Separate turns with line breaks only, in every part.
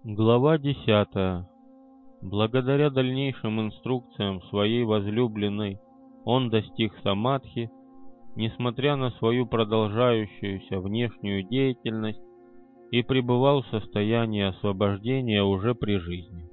Глава 10. Благодаря дальнейшим инструкциям своей возлюбленной, он достиг самадхи, несмотря на свою продолжающуюся внешнюю деятельность, и пребывал в состоянии освобождения уже при жизни.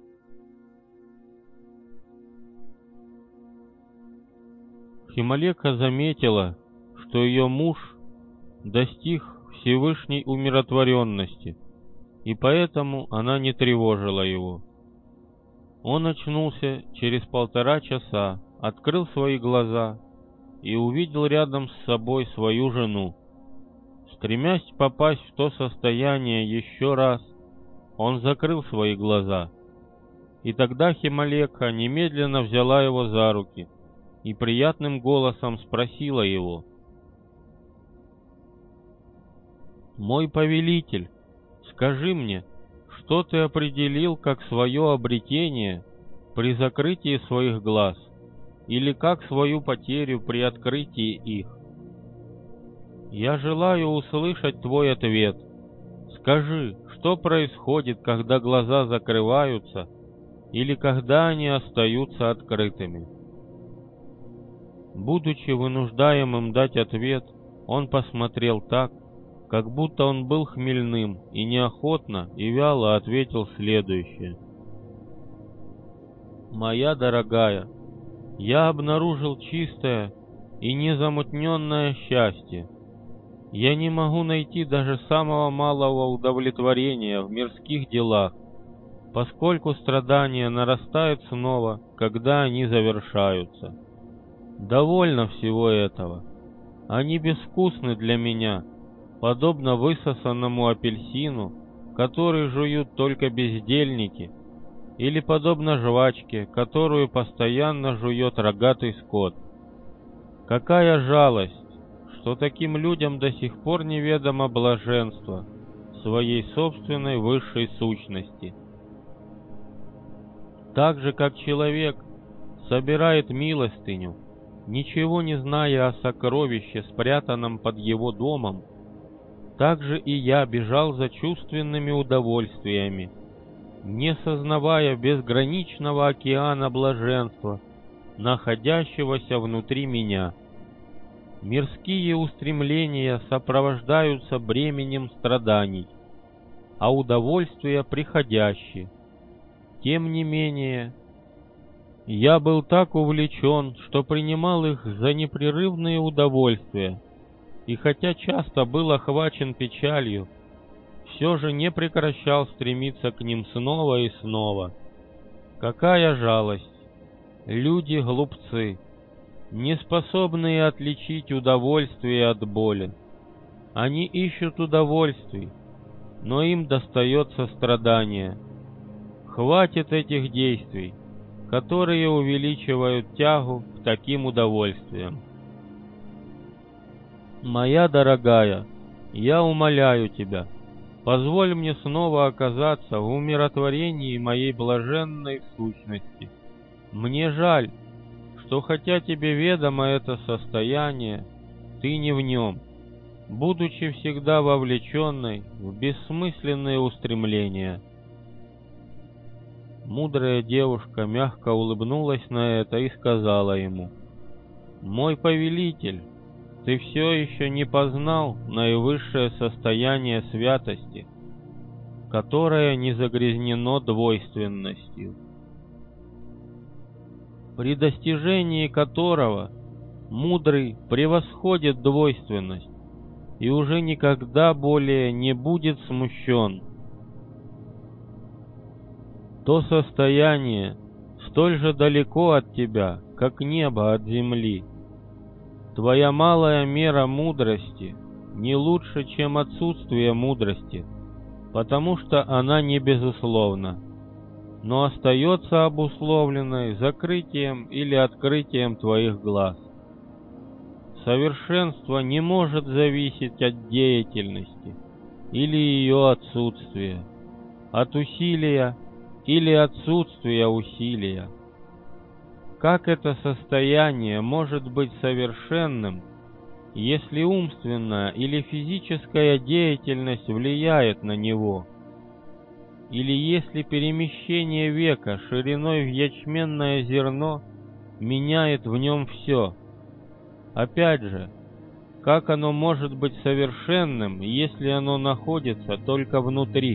Хималека заметила, что ее муж достиг Всевышней умиротворенности, и поэтому она не тревожила его. Он очнулся через 1,5 часа, открыл свои глаза и увидел рядом с собой свою жену. Стремясь попасть в то состояние еще раз, он закрыл свои глаза. И тогда Хималека немедленно взяла его за руки и приятным голосом спросила его: «Мой повелитель, скажи мне, что ты определил как свое обретение при закрытии своих глаз, или как свою потерю при открытии их? Я желаю услышать твой ответ. Скажи, что происходит, когда глаза закрываются, или когда они остаются открытыми?» Будучи вынуждаемым дать ответ, он посмотрел так, как будто он был хмельным, и неохотно и вяло ответил следующее: «Моя дорогая, я обнаружил чистое и незамутненное счастье. Я не могу найти даже самого малого удовлетворения в мирских делах, поскольку страдания нарастают снова, когда они завершаются. Довольно всего этого. Они безвкусны для меня, подобно высосанному апельсину, который жуют только бездельники, или подобно жвачке, которую постоянно жует рогатый скот. Какая жалость, что таким людям до сих пор неведомо блаженство своей собственной высшей сущности. Так же, как человек собирает милостыню, ничего не зная о сокровище, спрятанном под его домом, так же и я бежал за чувственными удовольствиями, не сознавая безграничного океана блаженства, находящегося внутри меня. Мирские устремления сопровождаются бременем страданий, а удовольствия приходящие. Тем не менее, я был так увлечен, что принимал их за непрерывные удовольствия, и хотя часто был охвачен печалью, все же не прекращал стремиться к ним снова и снова. Какая жалость! Люди глупцы, не способные отличить удовольствие от боли. Они ищут удовольствий, но им достается страдание. Хватит этих действий, которые увеличивают тягу к таким удовольствиям. Моя дорогая, я умоляю тебя, позволь мне снова оказаться в умиротворении моей блаженной сущности. Мне жаль, что хотя тебе ведомо это состояние, ты не в нем, будучи всегда вовлеченной в бессмысленные устремления». Мудрая девушка мягко улыбнулась на это и сказала ему: «Мой повелитель, ты все еще не познал наивысшее состояние святости, которое не загрязнено двойственностью, при достижении которого мудрый превосходит двойственность и уже никогда более не будет смущен. То состояние столь же далеко от тебя, как небо от земли. Твоя малая мера мудрости не лучше, чем отсутствие мудрости, потому что она не безусловна, но остается обусловленной закрытием или открытием твоих глаз. Совершенство не может зависеть от деятельности или ее отсутствия, от усилия или отсутствия усилия. Как это состояние может быть совершенным, если умственная или физическая деятельность влияет на него? или если перемещение века шириной в ячменное зерно меняет в нем все. Опять же, как оно может быть совершенным, если оно находится только внутри?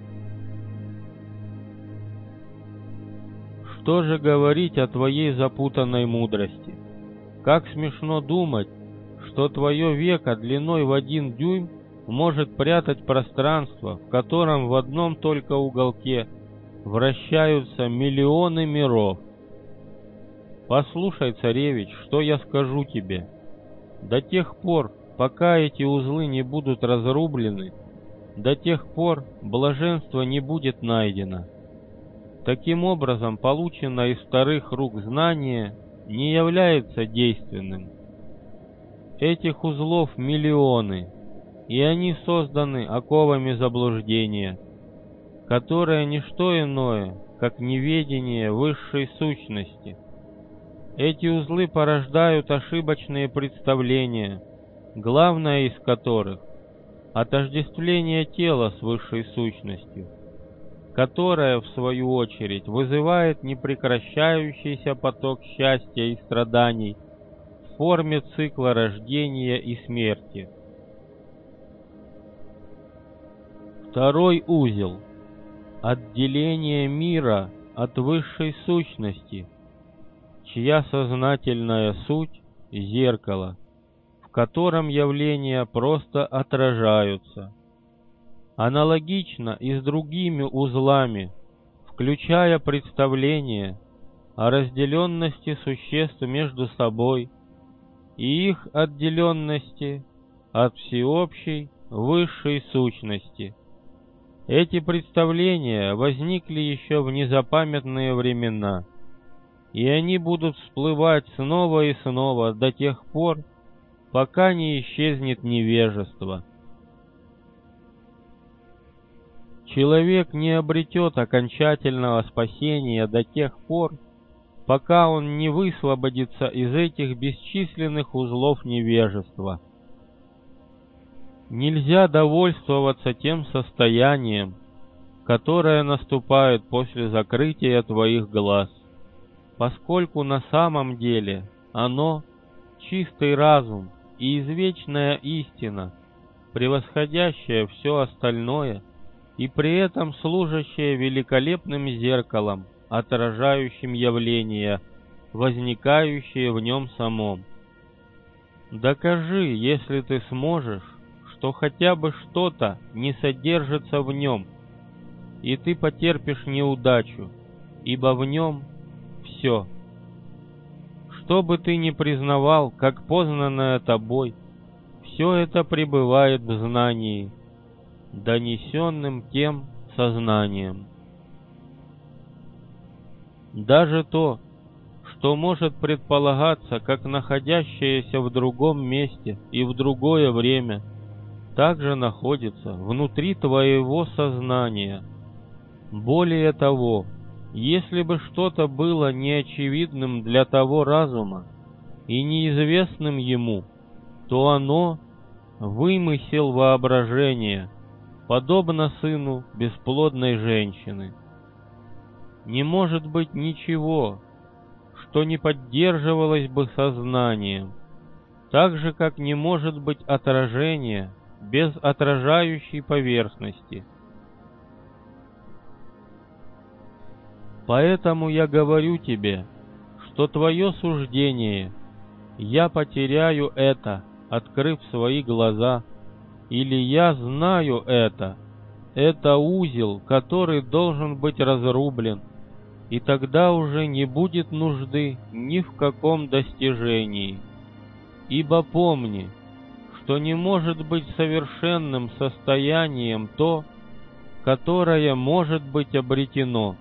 Что же говорить о твоей запутанной мудрости? Как смешно думать, что твое веко длиной в 1 дюйм может прятать пространство, в котором в одном только уголке вращаются миллионы миров. Послушай, царевич, что я скажу тебе. До тех пор, пока эти узлы не будут разрублены, до тех пор блаженство не будет найдено. Таким образом, полученное из вторых рук знание не является действенным. Этих узлов миллионы, и они созданы оковами заблуждения, которое не что иное, как неведение высшей сущности. Эти узлы порождают ошибочные представления, главное из которых — отождествление тела с высшей сущностью, которая, в свою очередь, вызывает непрекращающийся поток счастья и страданий в форме цикла рождения и смерти. Второй узел — отделение мира от высшей сущности, чья сознательная суть — зеркало, в котором явления просто отражаются. Аналогично и с другими узлами, включая представление о разделенности существ между собой и их отделенности от всеобщей высшей сущности. Эти представления возникли еще в незапамятные времена, и они будут всплывать снова и снова до тех пор, пока не исчезнет невежество. Человек не обретет окончательного спасения до тех пор, пока он не высвободится из этих бесчисленных узлов невежества. Нельзя довольствоваться тем состоянием, которое наступает после закрытия твоих глаз, поскольку на самом деле оно — чистый разум и извечная истина, превосходящая все остальное и при этом служащая великолепным зеркалом, отражающим явления, возникающие в нем самом. Докажи, если ты сможешь, что хотя бы что-то не содержится в нем, и ты потерпишь неудачу, ибо в нем все. Что бы ты ни признавал, как познанное тобой, все это пребывает в знании, донесенным тем сознанием. Даже то, что может предполагаться как находящееся в другом месте и в другое время, также находится внутри твоего сознания. Более того, если бы что-то было неочевидным для того разума и неизвестным ему, то оно — вымысел воображения, подобно сыну бесплодной женщины. Не может быть ничего, что не поддерживалось бы сознанием, так же, как не может быть отражения без отражающей поверхности. Поэтому я говорю тебе, что твое суждение «я потеряю это, открыв свои глаза», или «я знаю это» — это узел, который должен быть разрублен, и тогда уже не будет нужды ни в каком достижении. Ибо помни, что не может быть совершенным состоянием то, которое может быть обретено.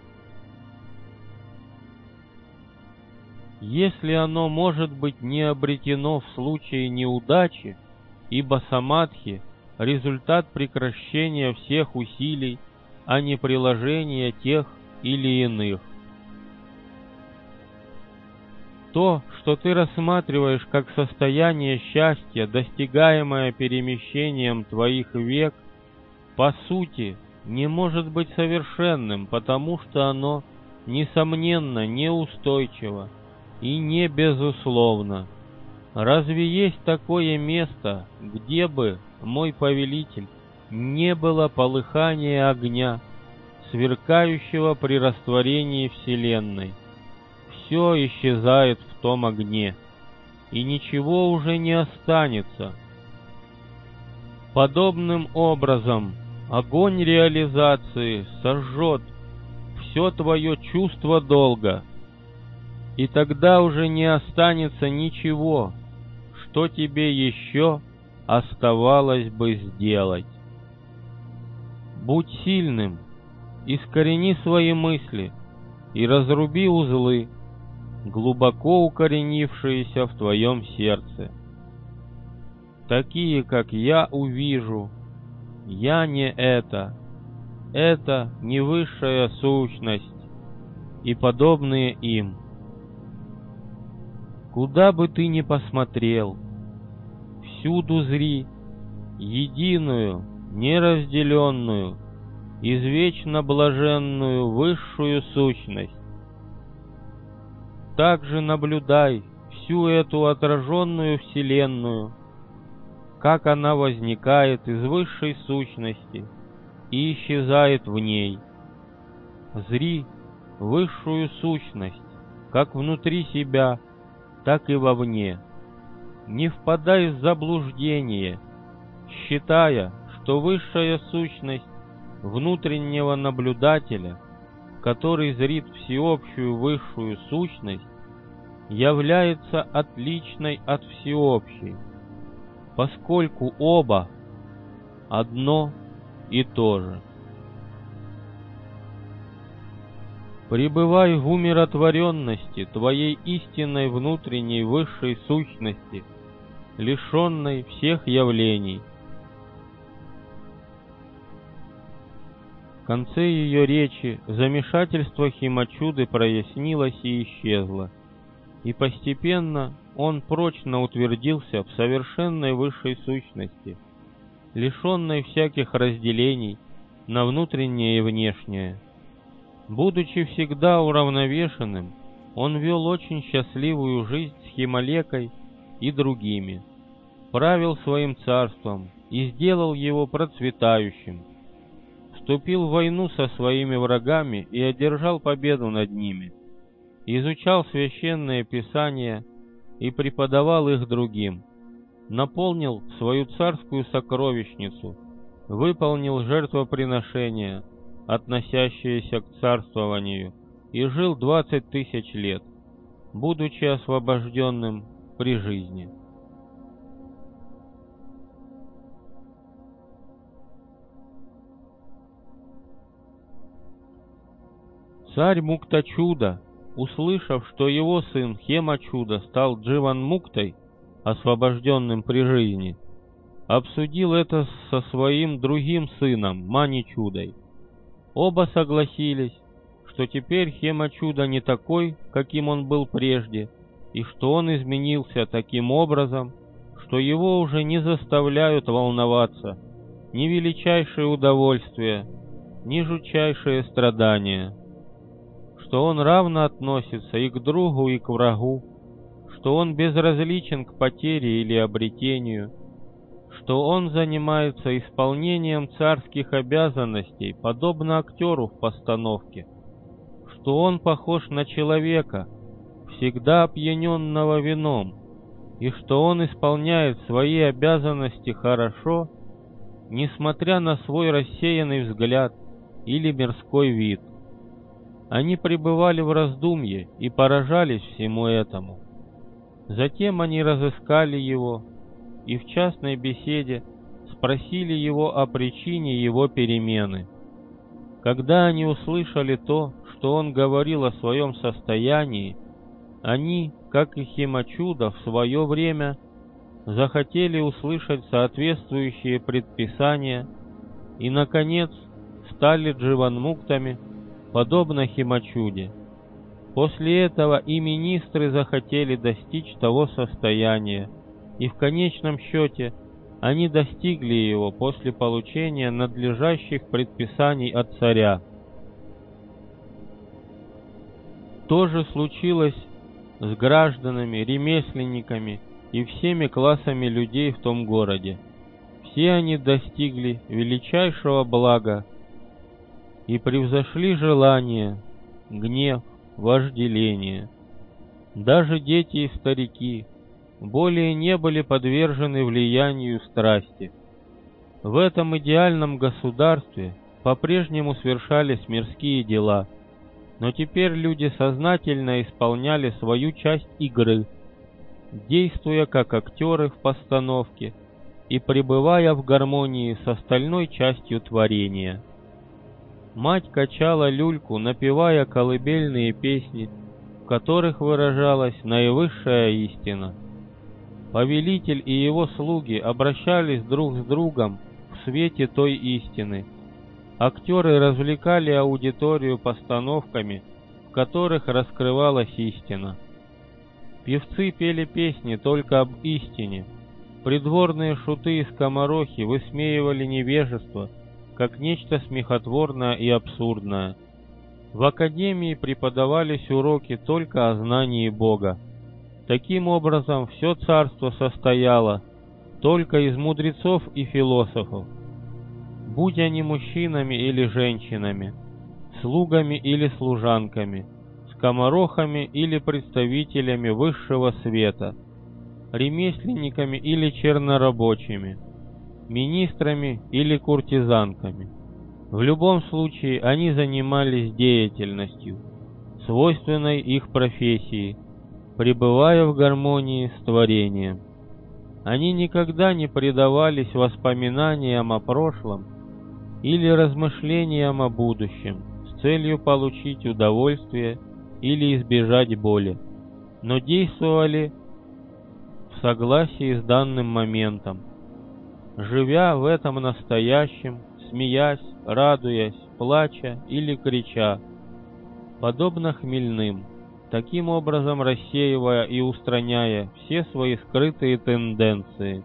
Если оно может быть не обретено в случае неудачи, ибо самадхи — результат прекращения всех усилий, а не приложения тех или иных. То, что ты рассматриваешь как состояние счастья, достигаемое перемещением твоих век, по сути, не может быть совершенным, потому что оно, несомненно, неустойчиво и не безусловно. Разве есть такое место, где бы, мой повелитель, не было полыхания огня, сверкающего при растворении Вселенной? Все исчезает в том огне, и ничего уже не останется. Подобным образом огонь реализации сожжет все твое чувство долга, и тогда уже не останется ничего, что тебе еще оставалось бы сделать. Будь сильным, искорени свои мысли и разруби узлы, глубоко укоренившиеся в твоем сердце. Такие, как я увижу, я не это не высшая сущность и подобные им. Куда бы ты ни посмотрел, всюду зри единую, неразделенную, извечно блаженную высшую сущность. Также наблюдай всю эту отраженную вселенную, как она возникает из высшей сущности и исчезает в ней. Зри высшую сущность, как внутри себя, так и вовне. Не впадай в заблуждение, считая, что высшая сущность внутреннего наблюдателя, который зрит всеобщую высшую сущность, является отличной от всеобщей, поскольку оба одно и то же. Пребывай в умиротворенности твоей истинной внутренней высшей сущности, лишенной всех явлений. В конце ее речи замешательство Химачуды прояснилось и исчезло, и постепенно он прочно утвердился в совершенной высшей сущности, лишенной всяких разделений на внутреннее и внешнее. Будучи всегда уравновешенным, он вел очень счастливую жизнь с Хималекой и другими, правил своим царством и сделал его процветающим, вступил в войну со своими врагами и одержал победу над ними, изучал священные писания и преподавал их другим, наполнил свою царскую сокровищницу, выполнил жертвоприношения, относящиеся к царствованию, и жил 20 тысяч лет, будучи освобожденным при жизни. Царь Муктачуда, услышав, что его сын Хемачуда стал Дживанмуктой, освобожденным при жизни, обсудил это со своим другим сыном Маничудой. Оба согласились, что теперь Хемачуда не такой, каким он был прежде, и что он изменился таким образом, что его уже не заставляют волноваться ни величайшее удовольствие, ни жутчайшее страдание, что он равно относится и к другу, и к врагу, что он безразличен к потере или обретению, что он занимается исполнением царских обязанностей, подобно актеру в постановке, что он похож на человека, всегда опьяненного вином, и что он исполняет свои обязанности хорошо, несмотря на свой рассеянный взгляд или мирской вид. Они пребывали в раздумье и поражались всему этому. Затем они разыскали его и в частной беседе спросили его о причине его перемены. Когда они услышали то, что он говорил о своем состоянии, они, как и Химачуда в свое время, захотели услышать соответствующие предписания и, наконец, стали дживанмуктами, подобно Химачуде. После этого и министры захотели достичь того состояния, и в конечном счете они достигли его после получения надлежащих предписаний от царя. То же случилось с гражданами, ремесленниками и всеми классами людей в том городе. Все они достигли величайшего блага и превзошли желание, гнев, вожделение. Даже дети и старики более не были подвержены влиянию страсти. В этом идеальном государстве по-прежнему совершались мирские дела, но теперь люди сознательно исполняли свою часть игры, действуя как актеры в постановке и пребывая в гармонии с остальной частью творения. Мать качала люльку, напевая колыбельные песни, в которых выражалась наивысшая истина. Повелитель и его слуги обращались друг с другом в свете той истины. Актеры развлекали аудиторию постановками, в которых раскрывалась истина. Певцы пели песни только об истине. Придворные шуты и скоморохи высмеивали невежество, как нечто смехотворное и абсурдное. В академии преподавались уроки только о знании Бога. Таким образом, все царство состояло только из мудрецов и философов, будь они мужчинами или женщинами, слугами или служанками, скоморохами или представителями высшего света, ремесленниками или чернорабочими, министрами или куртизанками. В любом случае они занимались деятельностью, свойственной их профессии, пребывая в гармонии с творением. Они никогда не предавались воспоминаниям о прошлом или размышлениям о будущем с целью получить удовольствие или избежать боли, но действовали в согласии с данным моментом, живя в этом настоящем, смеясь, радуясь, плача или крича, подобно хмельным, таким образом рассеивая и устраняя все свои скрытые тенденции.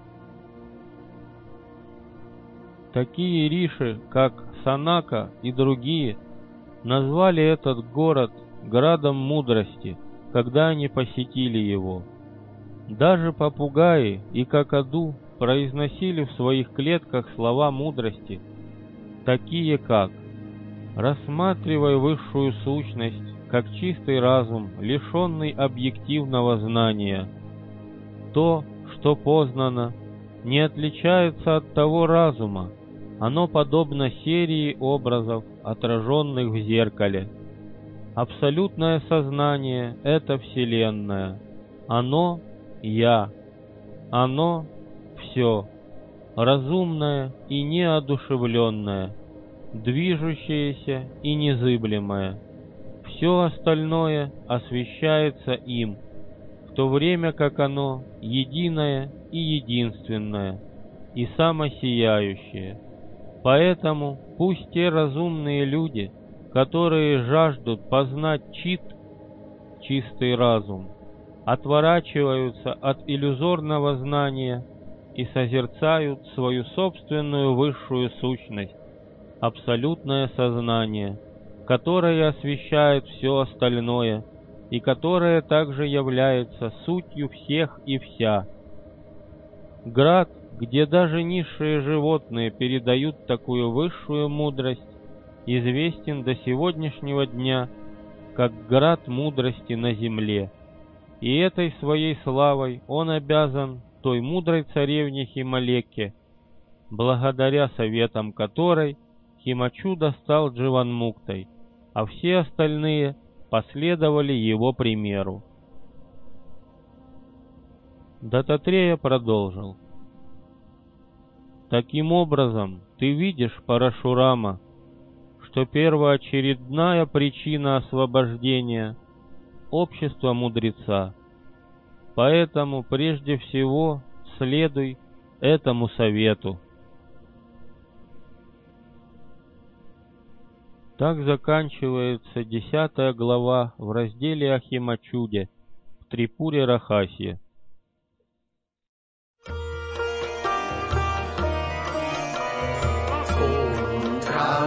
Такие риши, как Санака и другие, назвали этот город градом мудрости, когда они посетили его. Даже попугаи и какаду произносили в своих клетках слова мудрости, такие как: «Рассматривай высшую сущность как чистый разум, лишенный объективного знания. То, что познано, не отличается от того разума, оно подобно серии образов, отраженных в зеркале. Абсолютное сознание — это Вселенная. Оно — Я. Оно — все, разумное и неодушевленное, движущееся и незыблемое. Все остальное освещается им, в то время как оно единое и единственное, и самосияющее. Поэтому пусть те разумные люди, которые жаждут познать чистый разум, отворачиваются от иллюзорного знания и созерцают свою собственную высшую сущность, абсолютное сознание, которое освещает все остальное и которое также является сутью всех и вся. Град, где даже низшие животные передают такую высшую мудрость, известен до сегодняшнего дня как град мудрости на земле, и этой своей славой он обязан той мудрой царевне Хималеке, благодаря советам которой Химачуда стал Дживанмуктой, а все остальные последовали его примеру. Дататрея продолжил. Таким образом, ты видишь, Парашурама, что первоочередная причина освобождения — общество мудреца. Поэтому прежде всего следуй этому совету. Так заканчивается 10 глава в разделе о Химачуде в Трипуре Рахасье.